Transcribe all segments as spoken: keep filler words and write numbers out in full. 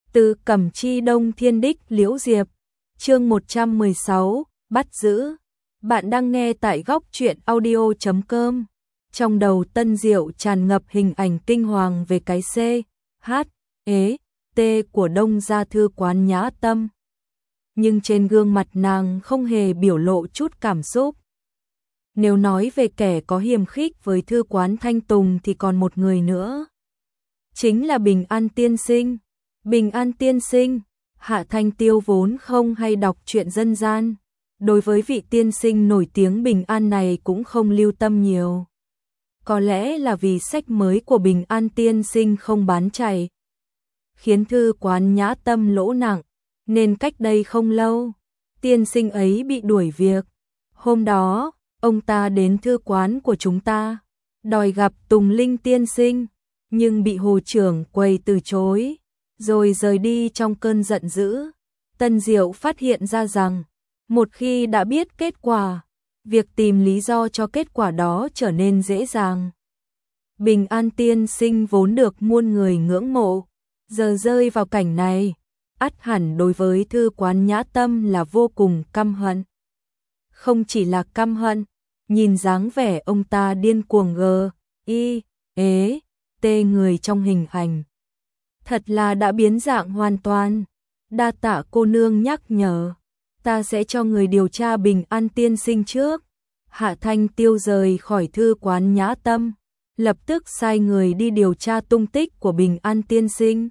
Từ Cẩm Chi Đông Thiên Đích Liễu Diệp, chương một trăm mười sáu, bắt giữ. Bạn đang nghe tại góc truyện audio chấm com. Trong đầu Tân Diệu tràn ngập hình ảnh kinh hoàng về cái C, H, E, T của Đông gia thư quán Nhã Tâm. Nhưng trên gương mặt nàng không hề biểu lộ chút cảm xúc. Nếu nói về kẻ có hiềm khích với thư quán Thanh Tùng thì còn một người nữa. Chính là Bình An tiên sinh. Bình An tiên sinh, Hạ Thanh Tiêu vốn không hay đọc truyện dân gian. Đối với vị tiên sinh nổi tiếng Bình An này cũng không lưu tâm nhiều. Có lẽ là vì sách mới của Bình An tiên sinh không bán chạy, khiến thư quán Nhã Tâm lỗ nặng, nên cách đây không lâu, tiên sinh ấy bị đuổi việc. Hôm đó, ông ta đến thư quán của chúng ta, đòi gặp Tùng Linh tiên sinh, nhưng bị hồ trưởng quầy từ chối, rồi rời đi trong cơn giận dữ. Tân Diệu phát hiện ra rằng, một khi đã biết kết quả, việc tìm lý do cho kết quả đó trở nên dễ dàng. Bình An tiên sinh vốn được muôn người ngưỡng mộ, giờ rơi vào cảnh này, ắt hẳn đối với thư quán Nhã Tâm là vô cùng căm hận. Không chỉ là căm hận, nhìn dáng vẻ ông ta điên cuồng gờ, y, ế, tê người trong hình ảnh. Thật là đã biến dạng hoàn toàn. Đa tạ cô nương nhắc nhở, ta sẽ cho người điều tra Bình An tiên sinh trước. Hạ Thanh Tiêu rời khỏi thư quán Nhã Tâm, lập tức sai người đi điều tra tung tích của Bình An tiên sinh.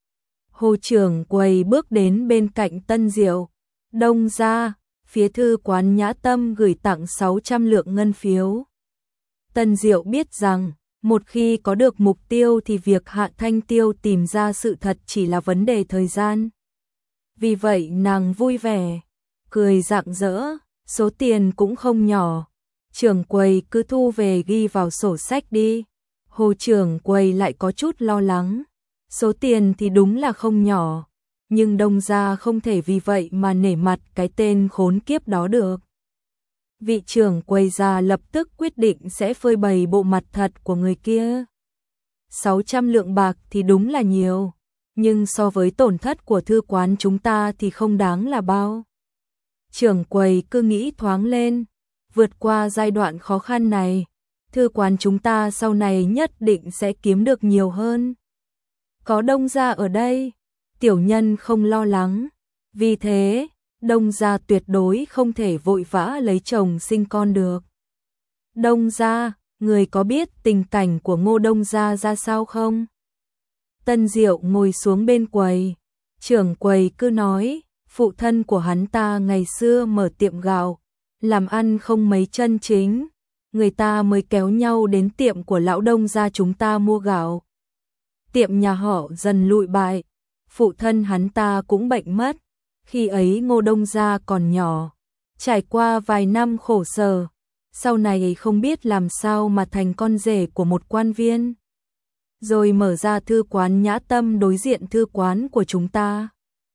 Hồ trưởng quầy bước đến bên cạnh Tân Diệu. Đông gia, phía thư quán Nhã Tâm gửi tặng sáu trăm lượng ngân phiếu. Tân Diệu biết rằng, một khi có được mục tiêu thì việc Hạ Thanh Tiêu tìm ra sự thật chỉ là vấn đề thời gian. Vì vậy nàng vui vẻ, cười rạng rỡ, số tiền cũng không nhỏ. Trưởng quầy cứ thu về ghi vào sổ sách đi. Hồ trưởng quầy lại có chút lo lắng. Số tiền thì đúng là không nhỏ, nhưng Đông gia không thể vì vậy mà nể mặt cái tên khốn kiếp đó được. Vị trưởng quầy già lập tức quyết định sẽ phơi bày bộ mặt thật của người kia. sáu trăm lượng bạc thì đúng là nhiều, nhưng so với tổn thất của thư quán chúng ta thì không đáng là bao. Trưởng quầy cứ nghĩ thoáng lên, vượt qua giai đoạn khó khăn này, thư quán chúng ta sau này nhất định sẽ kiếm được nhiều hơn. Có Đông gia ở đây, tiểu nhân không lo lắng, vì thế Đông gia tuyệt đối không thể vội vã lấy chồng sinh con được. Đông gia, người có biết tình cảnh của Ngô Đông gia ra sao không? Tân Diệu ngồi xuống bên quầy, trưởng quầy cứ nói, phụ thân của hắn ta ngày xưa mở tiệm gạo, làm ăn không mấy chân chính, người ta mới kéo nhau đến tiệm của lão Đông gia chúng ta mua gạo. Tiệm nhà họ dần lụi bại, phụ thân hắn ta cũng bệnh mất. Khi ấy Ngô Đông gia còn nhỏ, trải qua vài năm khổ sở, sau này không biết làm sao mà thành con rể của một quan viên, rồi mở ra thư quán Nhã Tâm đối diện thư quán của chúng ta.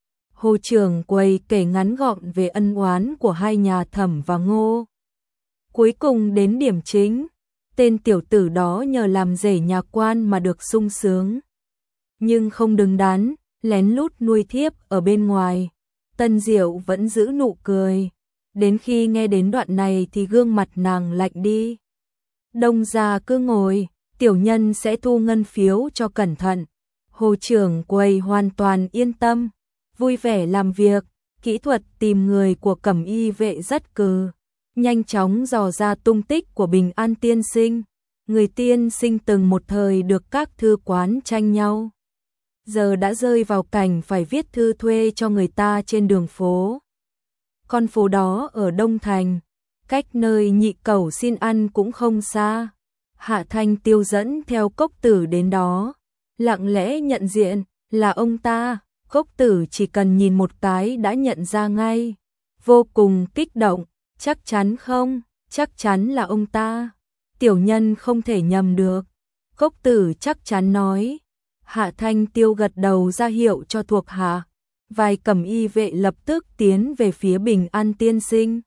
Hồ trưởng quầy kể ngắn gọn về ân oán của hai nhà Thẩm và Ngô. Cuối cùng đến điểm chính, tên tiểu tử đó nhờ làm rể nhà quan mà được sung sướng, nhưng không đứng đắn, lén lút nuôi thiếp ở bên ngoài. Tân Diệu vẫn giữ nụ cười, đến khi nghe đến đoạn này thì gương mặt nàng lạnh đi. Đông gia cứ ngồi, tiểu nhân sẽ thu ngân phiếu cho cẩn thận. Hồ trưởng quầy hoàn toàn yên tâm, vui vẻ làm việc, kỹ thuật tìm người của Cẩm Y vệ rất cừ, nhanh chóng dò ra tung tích của Bình An tiên sinh. Người tiên sinh từng một thời được các thư quán tranh nhau, giờ đã rơi vào cảnh phải viết thư thuê cho người ta trên đường phố. Con phố đó ở Đông Thành, cách nơi nhị cẩu xin ăn cũng không xa. Hạ Thanh Tiêu dẫn theo Cốc Tử đến đó, lặng lẽ nhận diện là ông ta. Cốc Tử chỉ cần nhìn một cái đã nhận ra ngay, vô cùng kích động. Chắc chắn không? Chắc chắn là ông ta. Tiểu nhân không thể nhầm được. Cốc Tử chắc chắn nói. Hạ Thanh Tiêu gật đầu ra hiệu cho thuộc hạ. Vài Cẩm Y vệ lập tức tiến về phía Bình An tiên sinh.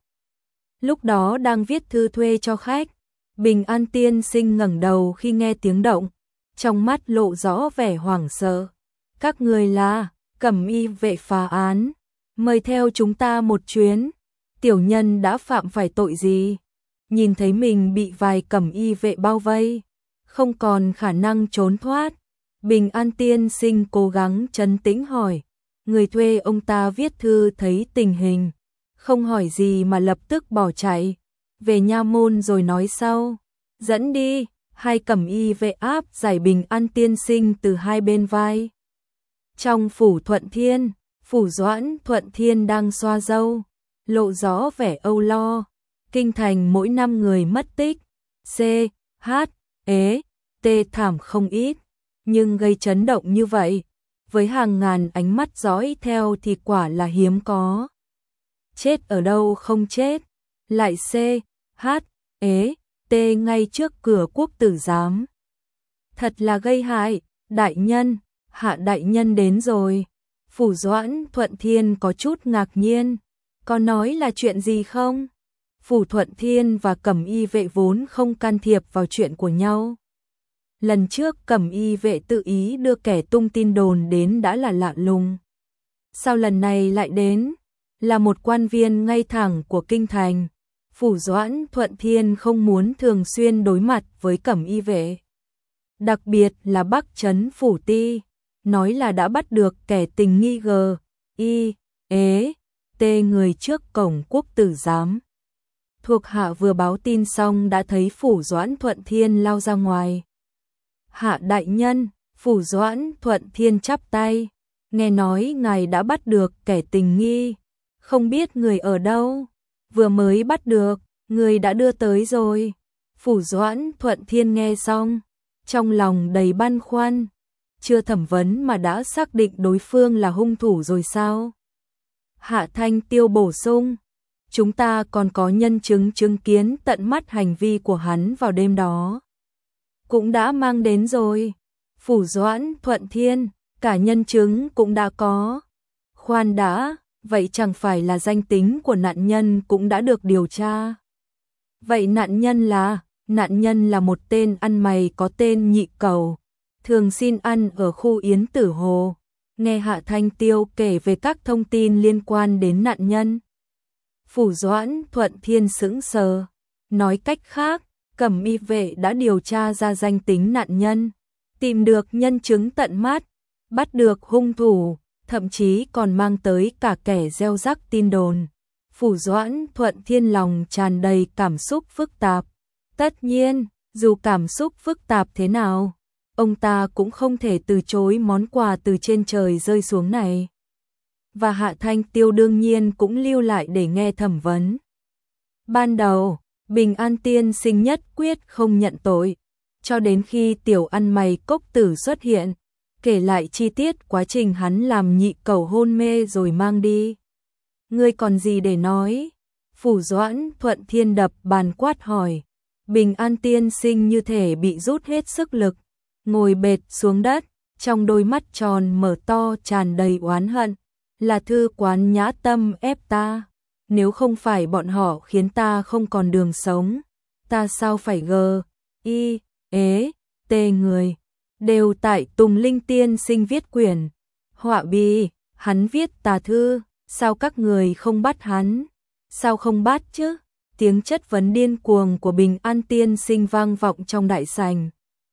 Lúc đó đang viết thư thuê cho khách, Bình An tiên sinh ngẩng đầu khi nghe tiếng động, trong mắt lộ rõ vẻ hoảng sợ. Các người là, Cẩm y vệ phá án, mời theo chúng ta một chuyến. Tiểu nhân đã phạm phải tội gì? Nhìn thấy mình bị vài cẩm y vệ bao vây, không còn khả năng trốn thoát. Bình An tiên sinh cố gắng trấn tĩnh hỏi. Người thuê ông ta viết thư thấy tình hình, không hỏi gì mà lập tức bỏ chạy. Về nha môn rồi nói sau. Dẫn đi. Hai cẩm y vệ áp giải Bình An tiên sinh từ hai bên vai. Trong phủ Thuận Thiên, phủ Doãn Thuận Thiên đang xoa râu, lộ rõ vẻ âu lo. Kinh thành mỗi năm người mất tích, C, H, ế, T thảm không ít, nhưng gây chấn động như vậy, với hàng ngàn ánh mắt dõi theo thì quả là hiếm có. Chết ở đâu không chết, lại C, H, ế, T ngay trước cửa quốc tử giám. Thật là gây hại. Đại nhân, Hạ đại nhân đến rồi. Phủ Doãn Thuận Thiên có chút ngạc nhiên. Có nói là chuyện gì không? Phủ Thuận Thiên và cẩm y vệ vốn không can thiệp vào chuyện của nhau. Lần trước cẩm y vệ tự ý đưa kẻ tung tin đồn đến đã là lạ lùng. Sao lần này lại đến? Là một quan viên ngay thẳng của kinh thành. Phủ Doãn Thuận Thiên không muốn thường xuyên đối mặt với cẩm y vệ. Đặc biệt là Bắc Trấn Phủ Ti, nói là đã bắt được kẻ tình nghi G, I, ế, T người trước cổng quốc tử giám. Thuộc hạ vừa báo tin xong đã thấy Phủ Doãn Thuận Thiên lao ra ngoài. Hạ đại nhân, Phủ Doãn Thuận Thiên chắp tay, nghe nói ngài đã bắt được kẻ tình nghi, không biết người ở đâu. Vừa mới bắt được, người đã đưa tới rồi. Phủ Doãn Thuận Thiên nghe xong, trong lòng đầy băn khoăn, chưa thẩm vấn mà đã xác định đối phương là hung thủ rồi sao? Hạ Thanh Tiêu bổ sung, chúng ta còn có nhân chứng chứng kiến tận mắt hành vi của hắn vào đêm đó. Cũng đã mang đến rồi. Phủ Doãn Thuận Thiên, cả nhân chứng cũng đã có. Khoan đã, vậy chẳng phải là danh tính của nạn nhân cũng đã được điều tra. Vậy nạn nhân là, nạn nhân là một tên ăn mày có tên Nhị Cẩu, thường xin ăn ở khu Yến Tử Hồ. Nghe Hạ Thanh Tiêu kể về các thông tin liên quan đến nạn nhân, Phủ Doãn Thuận Thiên sững sờ. Nói cách khác, cẩm y vệ đã điều tra ra danh tính nạn nhân, tìm được nhân chứng tận mắt, bắt được hung thủ, thậm chí còn mang tới cả kẻ gieo rắc tin đồn. Phủ Doãn Thuận Thiên lòng tràn đầy cảm xúc phức tạp. Tất nhiên, dù cảm xúc phức tạp thế nào, ông ta cũng không thể từ chối món quà từ trên trời rơi xuống này. Và Hạ Thanh Tiêu đương nhiên cũng lưu lại để nghe thẩm vấn. Ban đầu, Bình An tiên sinh nhất quyết không nhận tội, cho đến khi tiểu ăn mày Cốc Tử xuất hiện, kể lại chi tiết quá trình hắn làm Nhị Cẩu hôn mê rồi mang đi. Ngươi còn gì để nói? Phủ Doãn Thuận Thiên đập bàn quát hỏi. Bình An tiên sinh như thể bị rút hết sức lực, ngồi bệt xuống đất, trong đôi mắt tròn mở to tràn đầy oán hận. Là thư quán Nhã Tâm ép ta, nếu không phải bọn họ khiến ta không còn đường sống, ta sao phải gờ, y, ế, tê người. Đều tại Tùng Linh tiên sinh viết quyển. Họa bi, hắn viết tà thư, sao các người không bắt hắn? Sao không bắt chứ? Tiếng chất vấn điên cuồng của Bình An tiên sinh vang vọng trong đại sảnh.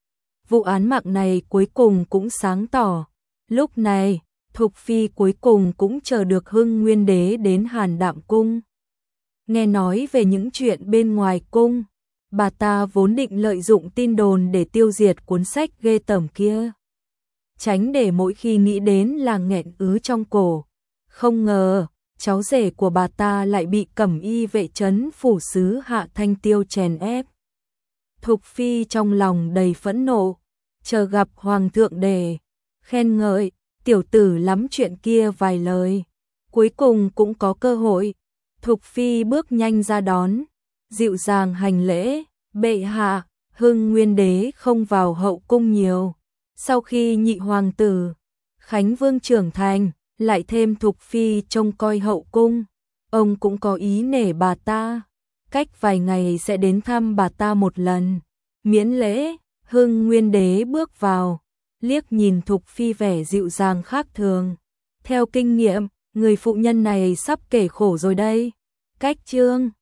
Vụ án mạng này cuối cùng cũng sáng tỏ. Lúc này, Thục Phi cuối cùng cũng chờ được Hưng Nguyên Đế đến Hàn Đạm Cung. Nghe nói về những chuyện bên ngoài cung, bà ta vốn định lợi dụng tin đồn để tiêu diệt cuốn sách ghê tởm kia, tránh để mỗi khi nghĩ đến là nghẹn ứ trong cổ. Không ngờ, cháu rể của bà ta lại bị cẩm y vệ trấn phủ sứ Hạ Thanh Tiêu chèn ép. Thục Phi trong lòng đầy phẫn nộ, chờ gặp Hoàng thượng để khen ngợi tiểu tử lắm chuyện kia vài lời. Cuối cùng cũng có cơ hội. Thục Phi bước nhanh ra đón, dịu dàng hành lễ. Bệ hạ, Hưng Nguyên Đế không vào hậu cung nhiều. Sau khi nhị hoàng tử Khánh Vương trưởng thành, lại thêm Thục Phi trông coi hậu cung, ông cũng có ý nể bà ta, cách vài ngày sẽ đến thăm bà ta một lần. Miễn lễ, Hưng Nguyên Đế bước vào, liếc nhìn Thục Phi vẻ dịu dàng khác thường, Theo kinh nghiệm, người phụ nhân này sắp kể khổ rồi đây. Cách chương